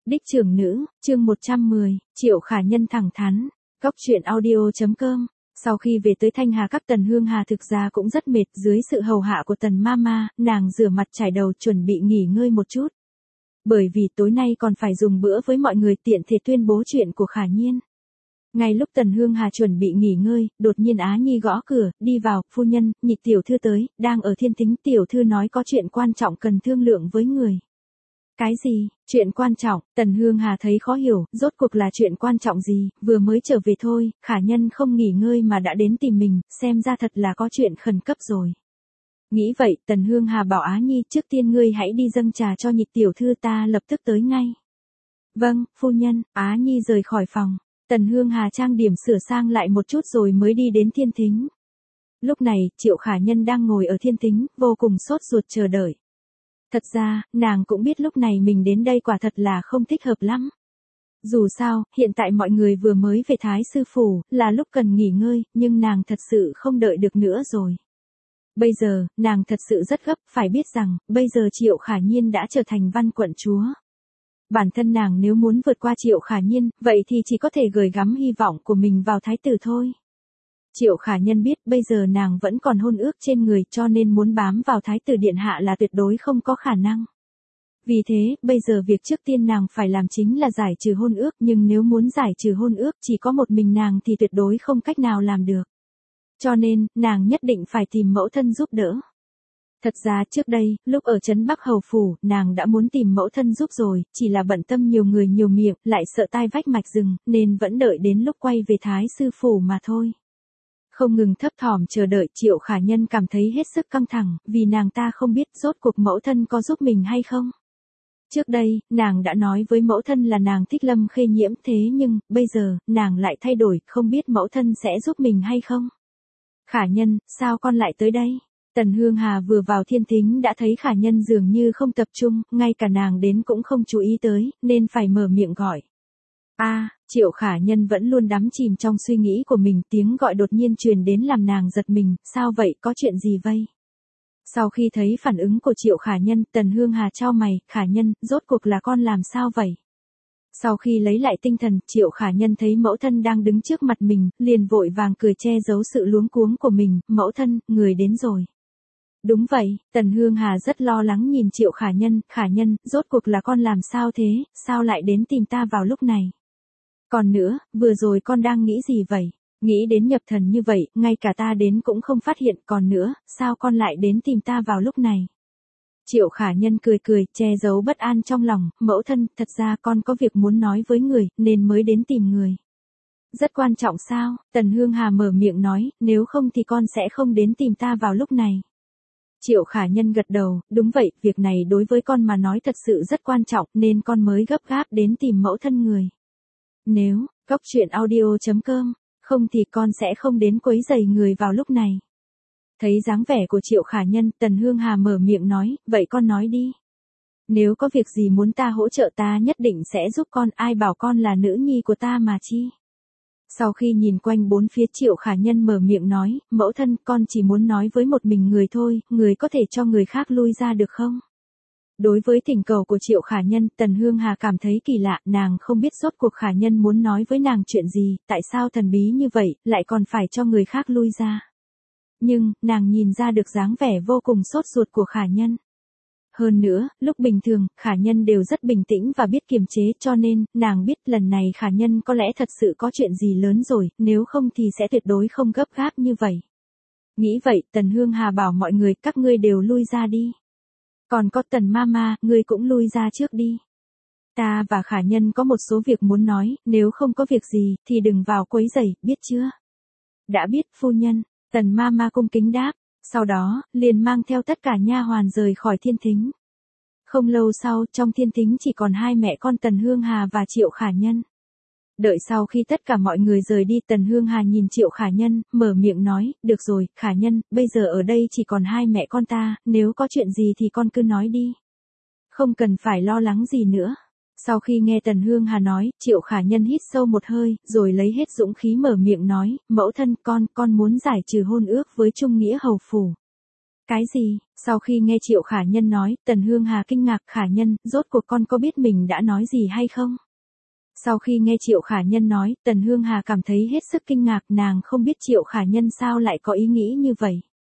Đích trưởng nữ, chương 110, Triệu Khả Nhân thẳng thắn. Góc truyện audio.com. Sau khi về tới Thanh Hà Các, Tần Hương Hà thực ra cũng rất mệt, dưới sự hầu hạ của Tần Mama, nàng rửa mặt trải đầu chuẩn bị nghỉ ngơi một chút. Bởi vì tối nay còn phải dùng bữa với mọi người, tiện thể tuyên bố chuyện của Khả Nhiên. Ngay lúc Tần Hương Hà chuẩn bị nghỉ ngơi, đột nhiên Á Nhi gõ cửa, đi vào, phu nhân, Nhịch tiểu thư tới, đang ở Thiên Tính, tiểu thư nói có chuyện quan trọng cần thương lượng với người. Cái gì, chuyện quan trọng? Tần Hương Hà thấy khó hiểu, rốt cuộc là chuyện quan trọng gì, vừa mới trở về thôi, Khả Nhân không nghỉ ngơi mà đã đến tìm mình, xem ra thật là có chuyện khẩn cấp rồi. Nghĩ vậy, Tần Hương Hà bảo Á Nhi, trước tiên ngươi hãy đi dâng trà cho Nhịch tiểu thư, ta lập tức tới ngay. Vâng, phu nhân. Á Nhi rời khỏi phòng. Tần Hương Hà trang điểm sửa sang lại một chút rồi mới đi đến Thiên Tính. Lúc này, Triệu Khả Nhân đang ngồi ở Thiên Tính, vô cùng sốt ruột chờ đợi. Thật ra, nàng cũng biết lúc này mình đến đây quả thật là không thích hợp lắm. Dù sao, hiện tại mọi người vừa mới về Thái Sư Phủ, là lúc cần nghỉ ngơi, nhưng nàng thật sự không đợi được nữa rồi. Bây giờ, nàng thật sự rất gấp, phải biết rằng, bây giờ Triệu Khả Nhiên đã trở thành Văn quận chúa. Bản thân nàng nếu muốn vượt qua Triệu Khả Nhiên, vậy thì chỉ có thể gửi gắm hy vọng của mình vào thái tử thôi. Triệu Khả Nhân biết bây giờ nàng vẫn còn hôn ước trên người, cho nên muốn bám vào thái tử điện hạ là tuyệt đối không có khả năng. Vì thế, bây giờ việc trước tiên nàng phải làm chính là giải trừ hôn ước, nhưng nếu muốn giải trừ hôn ước chỉ có một mình nàng thì tuyệt đối không cách nào làm được. Cho nên, nàng nhất định phải tìm mẫu thân giúp đỡ. Thật ra trước đây, lúc ở trấn Bắc Hầu Phủ, nàng đã muốn tìm mẫu thân giúp rồi, chỉ là bận tâm nhiều người nhiều miệng, lại sợ tai vách mạch rừng, nên vẫn đợi đến lúc quay về Thái Sư Phủ mà thôi. Không ngừng thấp thỏm chờ đợi, Triệu Khả Nhân cảm thấy hết sức căng thẳng, vì nàng ta không biết rốt cuộc mẫu thân có giúp mình hay không. Trước đây, nàng đã nói với mẫu thân là nàng thích Lâm Khê Nhiễm, thế nhưng, bây giờ, nàng lại thay đổi, không biết mẫu thân sẽ giúp mình hay không. Khả Nhân, sao con lại tới đây? Tần Hương Hà vừa vào Thiên Tính đã thấy Khả Nhân dường như không tập trung, ngay cả nàng đến cũng không chú ý tới, nên phải mở miệng gọi. Triệu Khả Nhân vẫn luôn đắm chìm trong suy nghĩ của mình, tiếng gọi đột nhiên truyền đến làm nàng giật mình, sao vậy, có chuyện gì vậy? Sau khi thấy phản ứng của Triệu Khả Nhân, Tần Hương Hà chau mày, Khả Nhân, rốt cuộc là con làm sao vậy? Sau khi lấy lại tinh thần, Triệu Khả Nhân thấy mẫu thân đang đứng trước mặt mình, liền vội vàng cười che giấu sự luống cuống của mình, mẫu thân, người đến rồi. Đúng vậy, Tần Hương Hà rất lo lắng nhìn Triệu Khả Nhân, rốt cuộc là con làm sao thế, sao lại đến tìm ta vào lúc này? Còn nữa, vừa rồi con đang nghĩ gì vậy? Nghĩ đến nhập thần như vậy, ngay cả ta đến cũng không phát hiện, còn nữa, sao con lại đến tìm ta vào lúc này? Triệu Khả Nhân cười cười, che giấu bất an trong lòng, mẫu thân, thật ra con có việc muốn nói với người, nên mới đến tìm người. Rất quan trọng sao? Tần Hương Hà mở miệng nói, nếu không thì con sẽ không đến tìm ta vào lúc này. Triệu Khả Nhân gật đầu, đúng vậy, việc này đối với con mà nói thật sự rất quan trọng, nên con mới gấp gáp đến tìm mẫu thân người. Nếu, góc truyện audio.com, không thì con sẽ không đến quấy rầy người vào lúc này. Thấy dáng vẻ của Triệu Khả Nhân, Tần Hương Hà mở miệng nói, vậy con nói đi. Nếu có việc gì muốn ta hỗ trợ ta nhất định sẽ giúp con, ai bảo con là nữ nhi của ta mà chi. Sau khi nhìn quanh bốn phía, Triệu Khả Nhân mở miệng nói, mẫu thân, con chỉ muốn nói với một mình người thôi, người có thể cho người khác lui ra được không? Đối với thỉnh cầu của Triệu Khả Nhân, Tần Hương Hà cảm thấy kỳ lạ, nàng không biết rốt cuộc Khả Nhân muốn nói với nàng chuyện gì, tại sao thần bí như vậy, lại còn phải cho người khác lui ra. Nhưng, nàng nhìn ra được dáng vẻ vô cùng sốt ruột của Khả Nhân. Hơn nữa, lúc bình thường, Khả Nhân đều rất bình tĩnh và biết kiềm chế, cho nên, nàng biết lần này Khả Nhân có lẽ thật sự có chuyện gì lớn rồi, nếu không thì sẽ tuyệt đối không gấp gáp như vậy. Nghĩ vậy, Tần Hương Hà bảo mọi người, các ngươi đều lui ra đi. Còn có Tần Mama, ngươi cũng lui ra trước đi. Ta và Khả Nhân có một số việc muốn nói, nếu không có việc gì, thì đừng vào quấy rầy, biết chưa? Đã biết, phu nhân. Tần Mama cung kính đáp. Sau đó, liền mang theo tất cả nha hoàn rời khỏi Thiên Tính. Không lâu sau, trong Thiên Tính chỉ còn hai mẹ con Tần Hương Hà và Triệu Khả Nhân. Đợi sau khi tất cả mọi người rời đi, Tần Hương Hà nhìn Triệu Khả Nhân, mở miệng nói, được rồi, Khả Nhân, bây giờ ở đây chỉ còn hai mẹ con ta, nếu có chuyện gì thì con cứ nói đi. Không cần phải lo lắng gì nữa. Sau khi nghe Tần Hương Hà nói, Triệu Khả Nhân hít sâu một hơi, rồi lấy hết dũng khí mở miệng nói, mẫu thân, con muốn giải trừ hôn ước với Trung Nghĩa Hầu Phủ. Cái gì? Sau khi nghe Triệu Khả Nhân nói, Tần Hương Hà kinh ngạc. Khả Nhân, rốt cuộc con có biết mình đã nói gì hay không? Sau khi nghe Triệu Khả Nhân nói, Tần Hương Hà cảm thấy hết sức kinh ngạc, nàng không biết Triệu Khả Nhân sao lại có ý nghĩ như vậy.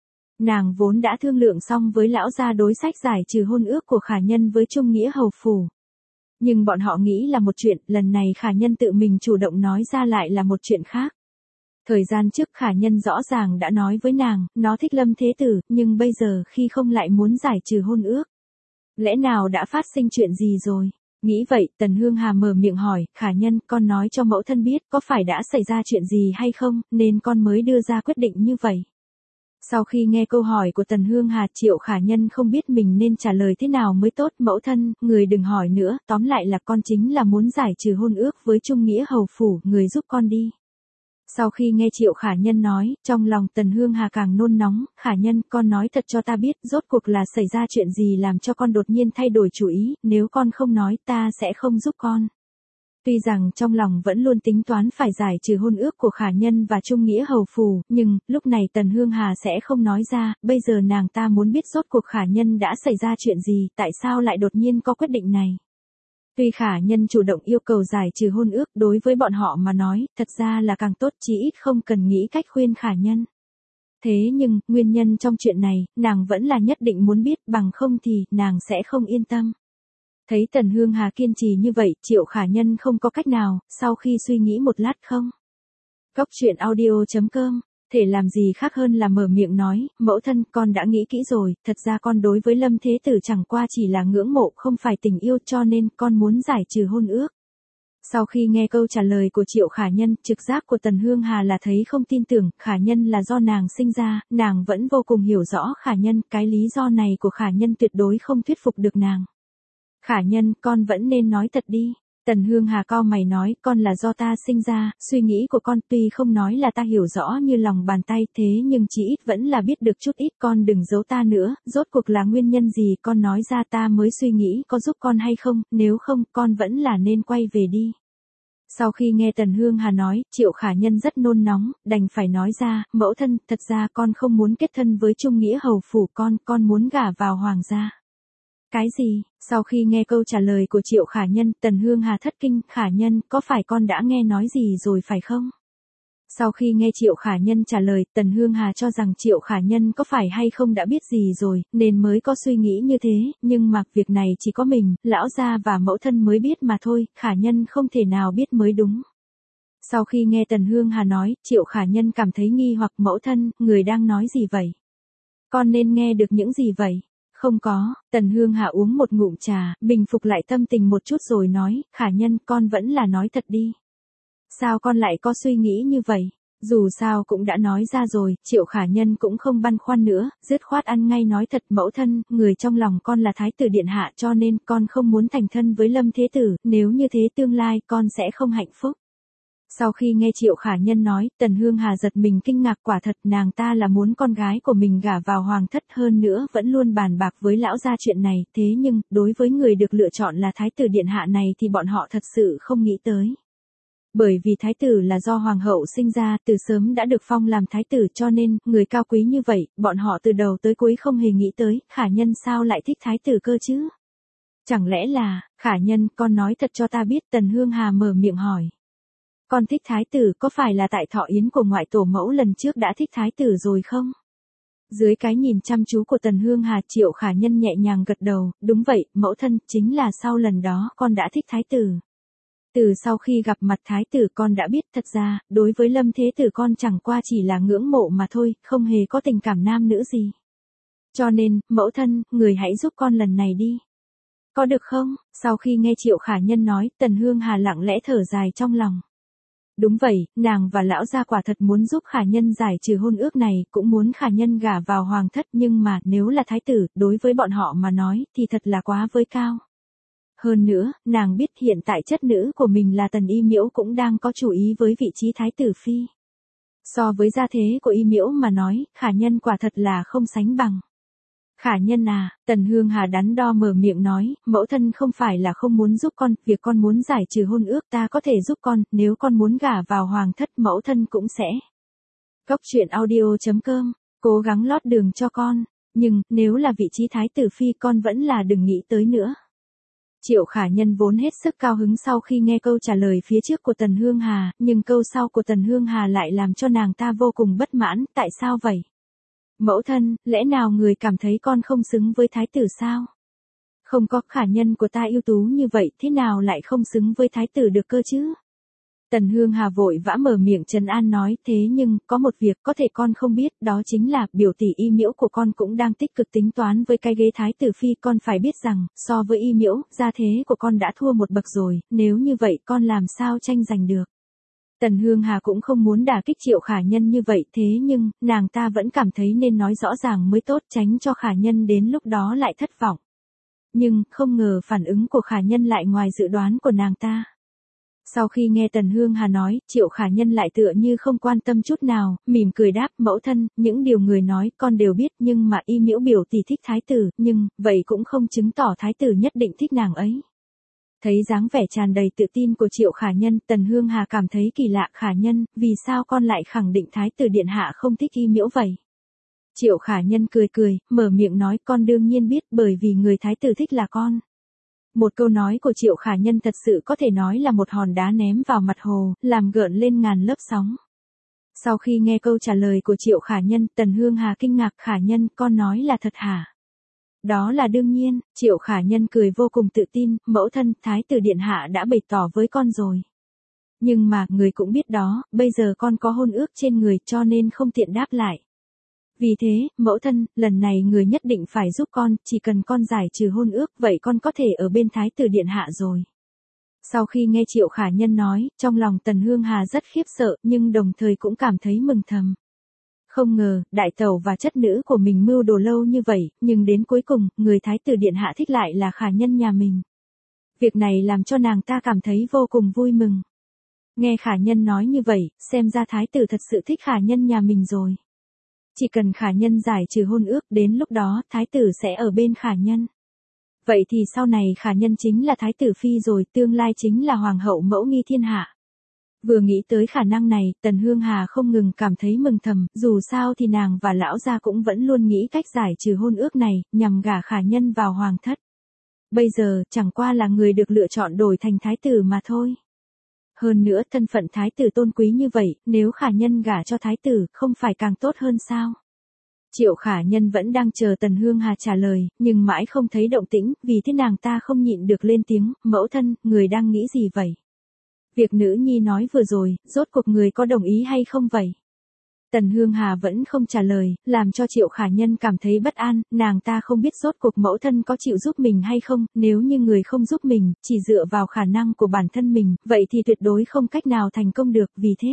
Nàng vốn đã thương lượng xong với lão gia đối sách giải trừ hôn ước của Khả Nhân với Trung Nghĩa hầu phủ. Nhưng bọn họ nghĩ là một chuyện, lần này Khả Nhân tự mình chủ động nói ra lại là một chuyện khác. Thời gian trước Khả Nhân rõ ràng đã nói với nàng, nó thích Lâm Thế Tử, nhưng bây giờ khi không lại muốn giải trừ hôn ước. Lẽ nào đã phát sinh chuyện gì rồi? Nghĩ vậy, Tần Hương Hà mở miệng hỏi, Khả Nhân, con nói cho mẫu thân biết có phải đã xảy ra chuyện gì hay không, nên con mới đưa ra quyết định như vậy. Sau khi nghe câu hỏi của Tần Hương Hà, Triệu Khả Nhân không biết mình nên trả lời thế nào mới tốt. Mẫu thân, người đừng hỏi nữa, tóm lại là con chính là muốn giải trừ hôn ước với Trung Nghĩa hầu phủ, người giúp con đi. Sau khi nghe Triệu Khả Nhân nói, trong lòng Tần Hương Hà càng nôn nóng. Khả Nhân, con nói thật cho ta biết, rốt cuộc là xảy ra chuyện gì làm cho con đột nhiên thay đổi chủ ý, nếu con không nói ta sẽ không giúp con. Tuy rằng trong lòng vẫn luôn tính toán phải giải trừ hôn ước của Khả Nhân và Trung Nghĩa hầu phủ, nhưng, lúc này Tần Hương Hà sẽ không nói ra, bây giờ nàng ta muốn biết rốt cuộc Khả Nhân đã xảy ra chuyện gì, tại sao lại đột nhiên có quyết định này. Tuy Khả Nhân chủ động yêu cầu giải trừ hôn ước, đối với bọn họ mà nói, thật ra là càng tốt, chí ít không cần nghĩ cách khuyên Khả Nhân. Thế nhưng, nguyên nhân trong chuyện này, nàng vẫn là nhất định muốn biết, bằng không thì, nàng sẽ không yên tâm. Thấy Tần Hương Hà kiên trì như vậy, Triệu Khả Nhân không có cách nào, sau khi suy nghĩ một lát không. Cốc truyện audio.com, thể làm gì khác hơn là mở miệng nói, mẫu thân, con đã nghĩ kỹ rồi, thật ra con đối với Lâm Thế Tử chẳng qua chỉ là ngưỡng mộ, không phải tình yêu, cho nên con muốn giải trừ hôn ước. Sau khi nghe câu trả lời của Triệu Khả Nhân, trực giác của Tần Hương Hà là thấy không tin tưởng, Khả Nhân là do nàng sinh ra, nàng vẫn vô cùng hiểu rõ Khả Nhân, cái lý do này của Khả Nhân tuyệt đối không thuyết phục được nàng. Khả Nhân, con vẫn nên nói thật đi. Tần Hương Hà cau mày nói, con là do ta sinh ra, suy nghĩ của con tuy không nói là ta hiểu rõ như lòng bàn tay, thế nhưng chỉ ít vẫn là biết được chút ít, con đừng giấu ta nữa, rốt cuộc là nguyên nhân gì, con nói ra ta mới suy nghĩ có giúp con hay không, nếu không, con vẫn là nên quay về đi. Sau khi nghe Tần Hương Hà nói, Triệu Khả Nhân rất nôn nóng, đành phải nói ra, mẫu thân, thật ra con không muốn kết thân với Trung Nghĩa hầu phủ, con muốn gả vào hoàng gia. Cái gì? Sau khi nghe câu trả lời của Triệu Khả Nhân, Tần Hương Hà thất kinh, Khả Nhân, có phải con đã nghe nói gì rồi phải không? Sau khi nghe Triệu Khả Nhân trả lời, Tần Hương Hà cho rằng Triệu Khả Nhân có phải hay không đã biết gì rồi, nên mới có suy nghĩ như thế, nhưng mà việc này chỉ có mình, lão gia và mẫu thân mới biết mà thôi, Khả Nhân không thể nào biết mới đúng. Sau khi nghe Tần Hương Hà nói, Triệu Khả Nhân cảm thấy nghi hoặc, mẫu thân, người đang nói gì vậy? Con nên nghe được những gì vậy? Không có, Tần Hương Hà uống một ngụm trà, bình phục lại tâm tình một chút rồi nói, Khả Nhân, con vẫn là nói thật đi. Sao con lại có suy nghĩ như vậy? Dù sao cũng đã nói ra rồi, Triệu Khả Nhân cũng không băn khoăn nữa, dứt khoát ăn ngay nói thật, mẫu thân, người trong lòng con là Thái tử Điện Hạ, cho nên con không muốn thành thân với Lâm Thế Tử, nếu như thế tương lai con sẽ không hạnh phúc. Sau khi nghe Triệu Khả Nhân nói, Tần Hương Hà giật mình kinh ngạc, quả thật nàng ta là muốn con gái của mình gả vào hoàng thất, hơn nữa vẫn luôn bàn bạc với lão gia chuyện này, thế nhưng, đối với người được lựa chọn là Thái tử Điện Hạ này thì bọn họ thật sự không nghĩ tới. Bởi vì Thái tử là do Hoàng hậu sinh ra, từ sớm đã được phong làm Thái tử, cho nên, người cao quý như vậy, bọn họ từ đầu tới cuối không hề nghĩ tới, Khả Nhân sao lại thích Thái tử cơ chứ? Chẳng lẽ là, Khả Nhân, con nói thật cho ta biết, Tần Hương Hà mở miệng hỏi. Con thích Thái tử có phải là tại thọ yến của ngoại tổ mẫu lần trước đã thích Thái tử rồi không? Dưới cái nhìn chăm chú của Tần Hương Hà, Triệu Khả Nhân nhẹ nhàng gật đầu, đúng vậy, mẫu thân, chính là sau lần đó con đã thích Thái tử. Từ sau khi gặp mặt Thái tử con đã biết, thật ra, đối với Lâm Thế Tử con chẳng qua chỉ là ngưỡng mộ mà thôi, không hề có tình cảm nam nữ gì. Cho nên, mẫu thân, người hãy giúp con lần này đi. Có được không? Sau khi nghe Triệu Khả Nhân nói, Tần Hương Hà lặng lẽ thở dài trong lòng. Đúng vậy, nàng và lão gia quả thật muốn giúp Khả Nhân giải trừ hôn ước này, cũng muốn Khả Nhân gả vào hoàng thất, nhưng mà nếu là thái tử, đối với bọn họ mà nói, thì thật là quá với cao. Hơn nữa, nàng biết hiện tại chất nữ của mình là Tần Y Miễu cũng đang có chủ ý với vị trí thái tử phi. So với gia thế của Y Miễu mà nói, Khả Nhân quả thật là không sánh bằng. Khả Nhân à, Tần Hương Hà đắn đo mở miệng nói, mẫu thân không phải là không muốn giúp con, việc con muốn giải trừ hôn ước ta có thể giúp con, nếu con muốn gả vào hoàng thất mẫu thân cũng sẽ. Cốc truyện audio.com, cố gắng lót đường cho con. Nhưng, nếu là vị trí thái tử phi con vẫn là đừng nghĩ tới nữa. Triệu Khả Nhân vốn hết sức cao hứng sau khi nghe câu trả lời phía trước của Tần Hương Hà, nhưng câu sau của Tần Hương Hà lại làm cho nàng ta vô cùng bất mãn, tại sao vậy? Mẫu thân, lẽ nào người cảm thấy con không xứng với thái tử sao? Không có, Khả Nhân của ta ưu tú như vậy, thế nào lại không xứng với thái tử được cơ chứ? Tần Hương Hà vội vã mở miệng trấn an nói, thế nhưng, có một việc có thể con không biết, đó chính là, biểu tỷ Y Miễu của con cũng đang tích cực tính toán với cái ghế thái tử phi, con phải biết rằng, so với Y Miễu, gia thế của con đã thua một bậc rồi, nếu như vậy con làm sao tranh giành được. Tần Hương Hà cũng không muốn đả kích Triệu Khả Nhân như vậy, thế nhưng, nàng ta vẫn cảm thấy nên nói rõ ràng mới tốt, tránh cho Khả Nhân đến lúc đó lại thất vọng. Nhưng, không ngờ phản ứng của Khả Nhân lại ngoài dự đoán của nàng ta. Sau khi nghe Tần Hương Hà nói, Triệu Khả Nhân lại tựa như không quan tâm chút nào, mỉm cười đáp, mẫu thân, những điều người nói con đều biết, nhưng mà Y Miễu biểu tỷ thích thái tử, nhưng, vậy cũng không chứng tỏ thái tử nhất định thích nàng ấy. Thấy dáng vẻ tràn đầy tự tin của Triệu Khả Nhân, Tần Hương Hà cảm thấy kỳ lạ, Khả Nhân, vì sao con lại khẳng định thái tử điện hạ không thích Y Miễu vậy? Triệu Khả Nhân cười cười, mở miệng nói, con đương nhiên biết, bởi vì người thái tử thích là con. Một câu nói của Triệu Khả Nhân thật sự có thể nói là một hòn đá ném vào mặt hồ, làm gợn lên ngàn lớp sóng. Sau khi nghe câu trả lời của Triệu Khả Nhân, Tần Hương Hà kinh ngạc, Khả Nhân, con nói là thật hả? Đó là đương nhiên, Triệu Khả Nhân cười vô cùng tự tin, mẫu thân, thái tử điện hạ đã bày tỏ với con rồi. Nhưng mà, người cũng biết đó, bây giờ con có hôn ước trên người cho nên không tiện đáp lại. Vì thế, mẫu thân, lần này người nhất định phải giúp con, chỉ cần con giải trừ hôn ước, vậy con có thể ở bên thái tử điện hạ rồi. Sau khi nghe Triệu Khả Nhân nói, trong lòng Tần Hương Hà rất khiếp sợ, nhưng đồng thời cũng cảm thấy mừng thầm. Không ngờ, đại tẩu và chất nữ của mình mưu đồ lâu như vậy, nhưng đến cuối cùng, người thái tử điện hạ thích lại là Khả Nhân nhà mình. Việc này làm cho nàng ta cảm thấy vô cùng vui mừng. Nghe Khả Nhân nói như vậy, xem ra thái tử thật sự thích Khả Nhân nhà mình rồi. Chỉ cần Khả Nhân giải trừ hôn ước, đến lúc đó, thái tử sẽ ở bên Khả Nhân. Vậy thì sau này Khả Nhân chính là thái tử phi rồi, tương lai chính là hoàng hậu mẫu nghi thiên hạ. Vừa nghĩ tới khả năng này, Tần Hương Hà không ngừng cảm thấy mừng thầm, dù sao thì nàng và lão gia cũng vẫn luôn nghĩ cách giải trừ hôn ước này, nhằm gả Khả Nhân vào hoàng thất. Bây giờ, chẳng qua là người được lựa chọn đổi thành thái tử mà thôi. Hơn nữa, thân phận thái tử tôn quý như vậy, nếu Khả Nhân gả cho thái tử, không phải càng tốt hơn sao? Triệu Khả Nhân vẫn đang chờ Tần Hương Hà trả lời, nhưng mãi không thấy động tĩnh, vì thế nàng ta không nhịn được lên tiếng, mẫu thân, người đang nghĩ gì vậy? Việc nữ nhi nói vừa rồi, rốt cuộc người có đồng ý hay không vậy? Tần Hương Hà vẫn không trả lời, làm cho Triệu Khả Nhân cảm thấy bất an, nàng ta không biết rốt cuộc mẫu thân có chịu giúp mình hay không, nếu như người không giúp mình, chỉ dựa vào khả năng của bản thân mình, vậy thì tuyệt đối không cách nào thành công được, vì thế.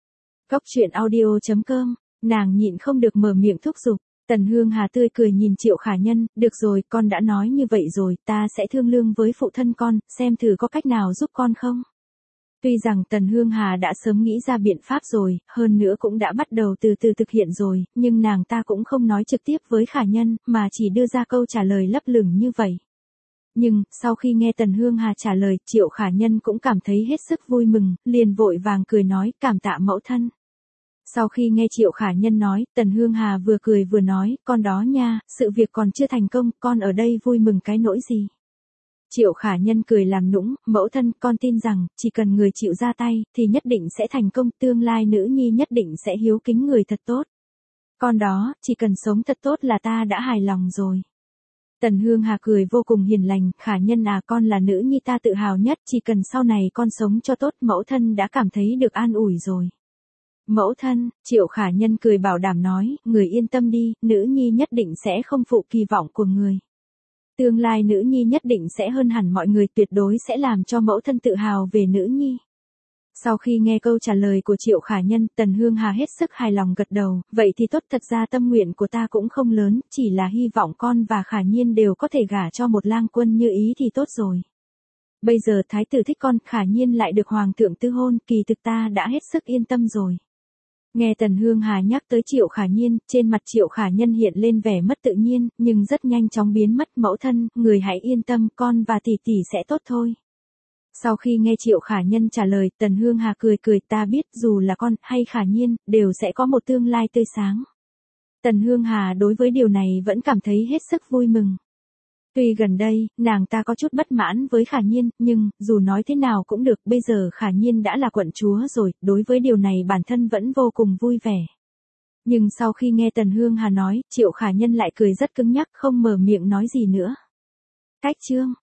Góc truyện audio.com, nàng nhịn không được mở miệng thúc giục. Tần Hương Hà tươi cười nhìn Triệu Khả Nhân, được rồi, con đã nói như vậy rồi, ta sẽ thương lượng với phụ thân con, xem thử có cách nào giúp con không. Tuy rằng Tần Hương Hà đã sớm nghĩ ra biện pháp rồi, hơn nữa cũng đã bắt đầu từ từ thực hiện rồi, nhưng nàng ta cũng không nói trực tiếp với Khả Nhân, mà chỉ đưa ra câu trả lời lấp lửng như vậy. Nhưng, sau khi nghe Tần Hương Hà trả lời, Triệu Khả Nhân cũng cảm thấy hết sức vui mừng, liền vội vàng cười nói, cảm tạ mẫu thân. Sau khi nghe Triệu Khả Nhân nói, Tần Hương Hà vừa cười vừa nói, con đó nha, sự việc còn chưa thành công, con ở đây vui mừng cái nỗi gì. Triệu Khả Nhân cười làm nũng, mẫu thân, con tin rằng, chỉ cần người chịu ra tay, thì nhất định sẽ thành công, tương lai nữ nhi nhất định sẽ hiếu kính người thật tốt. Con đó, chỉ cần sống thật tốt là ta đã hài lòng rồi. Tần Hương Hà cười vô cùng hiền lành, Khả Nhân à, con là nữ nhi ta tự hào nhất, chỉ cần sau này con sống cho tốt, mẫu thân đã cảm thấy được an ủi rồi. Mẫu thân, Triệu Khả Nhân cười bảo đảm nói, người yên tâm đi, nữ nhi nhất định sẽ không phụ kỳ vọng của người. Tương lai nữ nhi nhất định sẽ hơn hẳn mọi người, tuyệt đối sẽ làm cho mẫu thân tự hào về nữ nhi. Sau khi nghe câu trả lời của Triệu Khả Nhân, Tần Hương Hà hết sức hài lòng gật đầu, vậy thì tốt, thật ra tâm nguyện của ta cũng không lớn, chỉ là hy vọng con và Khả Nhiên đều có thể gả cho một lang quân như ý thì tốt rồi. Bây giờ thái tử thích con, Khả Nhiên lại được hoàng thượng tư hôn, kỳ thực ta đã hết sức yên tâm rồi. Nghe Tần Hương Hà nhắc tới Triệu Khả Nhiên, trên mặt Triệu Khả Nhân hiện lên vẻ mất tự nhiên, nhưng rất nhanh chóng biến mất, mẫu thân, người hãy yên tâm, con và tỷ tỷ sẽ tốt thôi. Sau khi nghe Triệu Khả Nhân trả lời, Tần Hương Hà cười cười, ta biết, dù là con, hay Khả Nhiên, đều sẽ có một tương lai tươi sáng. Tần Hương Hà đối với điều này vẫn cảm thấy hết sức vui mừng. Tuy gần đây, nàng ta có chút bất mãn với Khả Nhiên, nhưng, dù nói thế nào cũng được, bây giờ Khả Nhiên đã là quận chúa rồi, đối với điều này bản thân vẫn vô cùng vui vẻ. Nhưng sau khi nghe Tần Hương Hà nói, Triệu Khả Nhân lại cười rất cứng nhắc, không mở miệng nói gì nữa. Cách chương